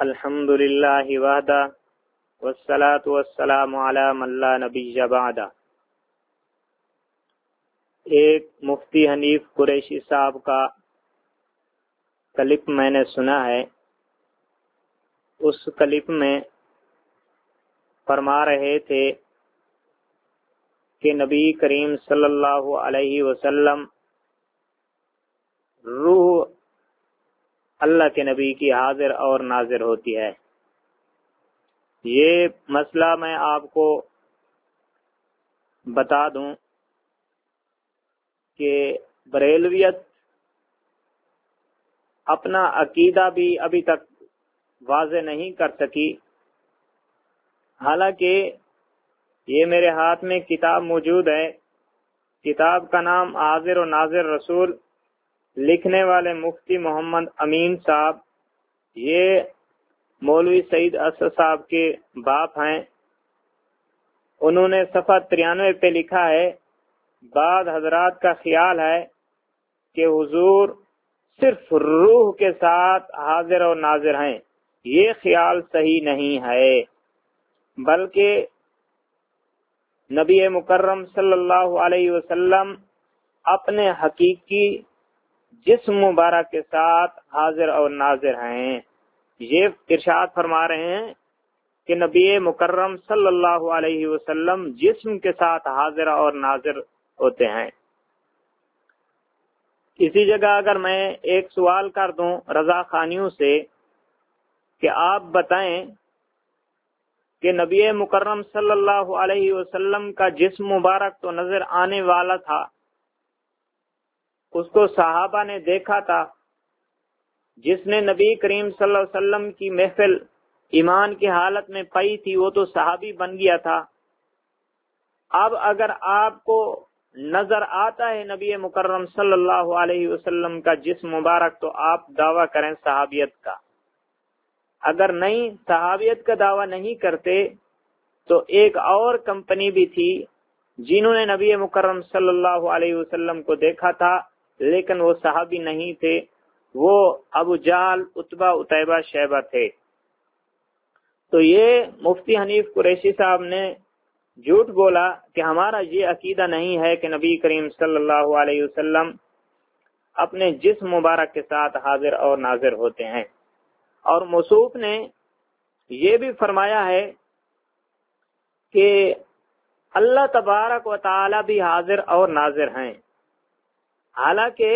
الحمد للہ وحدہ والصلاة والسلام علی من لا نبی بعدہ۔ ایک مفتی حنیف قریشی صاحب کا کلپ میں نے سنا ہے۔ اس کلپ میں فرما رہے تھے کہ نبی کریم صلی اللہ علیہ وسلم روح اللہ کے نبی کی حاضر اور ناظر ہوتی ہے۔ یہ مسئلہ میں آپ کو بتا دوں کہ بریلویت اپنا عقیدہ بھی ابھی تک واضح نہیں کر سکی، حالانکہ یہ میرے ہاتھ میں کتاب موجود ہے۔ کتاب کا نام حاضر و ناظر رسول، لکھنے والے مفتی محمد امین صاحب، یہ مولوی سعید اسد صاحب کے باپ ہیں۔ انہوں نے صفحہ 93 پہ لکھا ہے، بعض حضرات کا خیال ہے کہ حضور صرف روح کے ساتھ حاضر اور ناظر ہیں۔ یہ خیال صحیح نہیں ہے، بلکہ نبی مکرم صلی اللہ علیہ وسلم اپنے حقیقی جسم مبارک کے ساتھ حاضر اور ناظر ہیں۔ یہ ارشاد فرما رہے ہیں کہ نبی مکرم صلی اللہ علیہ وسلم جسم کے ساتھ حاضر اور ناظر ہوتے ہیں۔ اسی جگہ اگر میں ایک سوال کر دوں رضا خانیوں سے کہ آپ بتائیں کہ نبی مکرم صلی اللہ علیہ وسلم کا جسم مبارک تو نظر آنے والا تھا، اس کو صحابہ نے دیکھا تھا۔ جس نے نبی کریم صلی اللہ علیہ وسلم کی محفل ایمان کی حالت میں پائی تھی وہ تو صحابی بن گیا تھا۔ اب اگر آپ کو نظر آتا ہے نبی مکرم صلی اللہ علیہ وسلم کا جسم مبارک تو آپ دعویٰ کریں صحابیت کا، اگر نہیں صحابیت کا دعویٰ نہیں کرتے تو ایک اور کمپنی بھی تھی جنہوں نے نبی مکرم صلی اللہ علیہ وسلم کو دیکھا تھا، لیکن وہ صحابی نہیں تھے، وہ ابو جہل، عتبہ، عتیبہ، شیبہ تھے۔ تو یہ مفتی حنیف قریشی صاحب نے جھوٹ بولا کہ ہمارا یہ عقیدہ نہیں ہے کہ نبی کریم صلی اللہ علیہ وسلم اپنے جسم مبارک کے ساتھ حاضر اور ناظر ہوتے ہیں۔ اور موصوف نے یہ بھی فرمایا ہے کہ اللہ تبارک و تعالی بھی حاضر اور ناظر ہیں۔ حالانکہ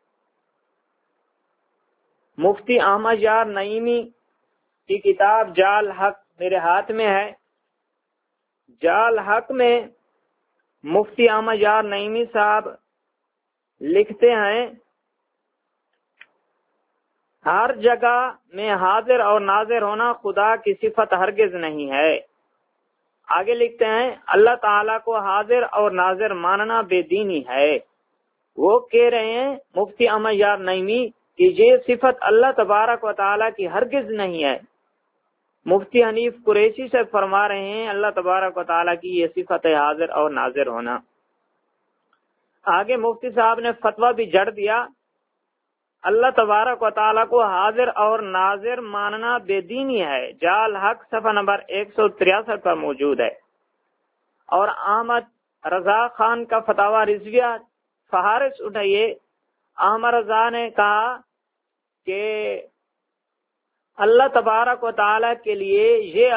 مفتی احمد یار نعیمی کی کتاب جال حق میرے ہاتھ میں ہے۔ جال حق میں مفتی احمد یار نعیمی صاحب لکھتے ہیں، ہر جگہ میں حاضر اور ناظر ہونا خدا کی صفت ہرگز نہیں ہے۔ آگے لکھتے ہیں، اللہ تعالیٰ کو حاضر اور ناظر ماننا بے دینی ہے۔ وہ کہہ رہے ہیں مفتی احمد یار نعیمی کہ یہ صفت اللہ تبارک و تعالیٰ کی ہرگز نہیں ہے۔ مفتی حنیف قریشی سے فرما رہے ہیں اللہ تبارک و تعالیٰ کی یہ صفت ہے حاضر اور ناظر ہونا۔ آگے مفتی صاحب نے فتویٰ بھی جڑ دیا، اللہ تبارک و تعالیٰ کو حاضر اور ناظر ماننا بے دینی ہے۔ جال حق صفحہ نمبر 163 پر موجود ہے۔ اور احمد رضا خان کا فتاوی رضویہ فہارس اٹھائیے۔ احمد رضا نے کہا کہ اللہ تبارک و تعالیٰ کے لیے یہ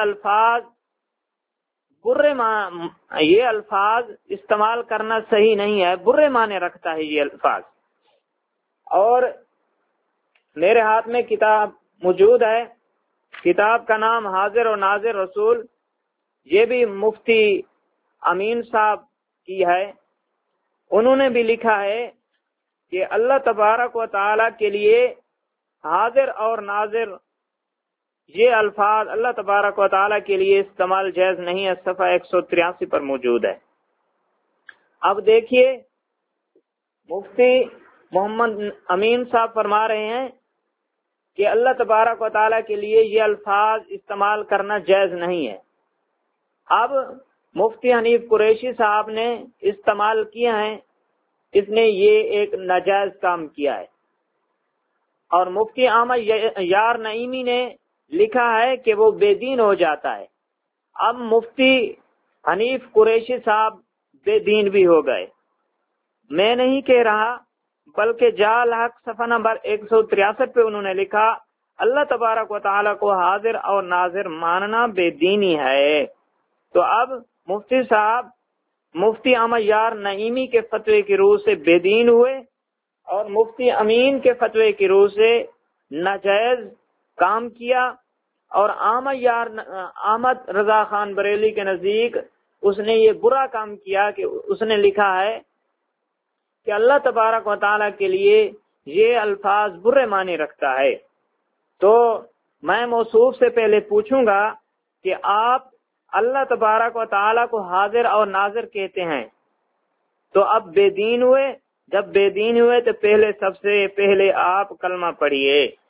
الفاظ استعمال کرنا صحیح نہیں ہے، برے معنی رکھتا ہے یہ الفاظ۔ اور میرے ہاتھ میں کتاب موجود ہے، کتاب کا نام حاضر و ناظر رسول، یہ بھی مفتی امین صاحب کی ہے۔ انہوں نے بھی لکھا ہے کہ اللہ تبارک و تعالیٰ کے لیے حاضر اور ناظر یہ الفاظ اللہ تبارک و تعالیٰ کے لیے استعمال جائز نہیں ہے، صفحہ 183 پر موجود ہے۔ اب دیکھیے مفتی محمد امین صاحب فرما رہے ہیں کہ اللہ تبارک و تعالیٰ کے لیے یہ الفاظ استعمال کرنا جائز نہیں ہے۔ اب مفتی حنیف قریشی صاحب نے استعمال کیا ہے، اس نے یہ ایک ناجائز کام کیا ہے۔ اور مفتی احمد یار نعیمی نے لکھا ہے کہ وہ بے دین ہو جاتا ہے۔ اب مفتی حنیف قریشی صاحب بے دین بھی ہو گئے۔ میں نہیں کہہ رہا، بلکہ جال حق صفحہ نمبر 163 پہ انہوں نے لکھا اللہ تبارک و تعالیٰ کو حاضر اور ناظر ماننا بے دینی ہے۔ تو اب مفتی صاحب مفتی احمد یار نعیمی کے فتوے کی روح سے بے دین ہوئے اور مفتی امین کے فتوے کی روح سے ناجائز کام کیا، اور احمد رضا خان بریلی کے نزدیک اس نے یہ برا کام کیا کہ اس نے لکھا ہے کہ اللہ تبارک و تعالیٰ کے لیے یہ الفاظ برے معنی رکھتا ہے۔ تو میں موصوف سے پہلے پوچھوں گا کہ آپ اللہ تبارک و تعالیٰ کو حاضر اور ناظر کہتے ہیں، تو اب بے دین ہوئے، جب بے دین ہوئے تو سب سے پہلے آپ کلمہ پڑھیے۔